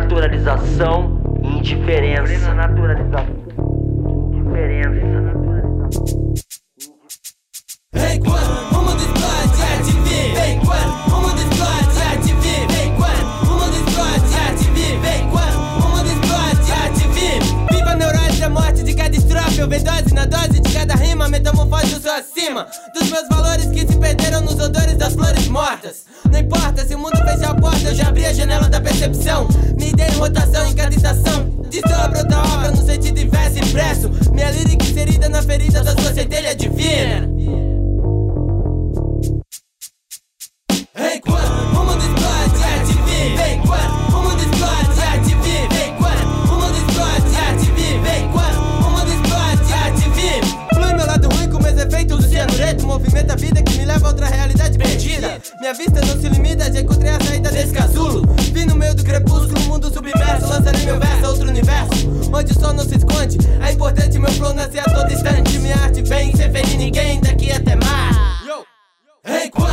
naturalização e indiferença. Vem quando o mundo explode, é te vir. Vem quando o mundo explode, é te vir. Vem quando o mundo explode, é te vir. Vem quando o mundo explode, é te vir. Viva a neurose, a morte de cada estrofe. Overdose na dose de cada rima. Metamorfose eu sou acima dos meus valores que se perderam nos odores das flores mortas. Não importa se o mundo fechar a porta, eu já abri a janela da percepção. Me dei rotação em cada estação. Desdobra outra obra no sentido inverso impresso. Minha lírica inserida na ferida da sua centelha divina. Vem quando o mundo explode, é te vir. Vem quando o mundo explode, é te vir. Vem quando o mundo explode, é te vir. Vem quando o mundo explode, é te vir. Flui meu lado ruim com meus efeitos do cianureto. Movimenta a vida que me leva a outra realidade perdida. Minha vista não se limita, já encontrei a saída desse casulo. Vi no meio do crepúsculo, mundo submerso. Lançarei meu verso a outro universo, onde o sol não se esconde. É importante meu flow nascer a todo instante. Minha arte vem sem ferir ninguém daqui até mais. Vem quando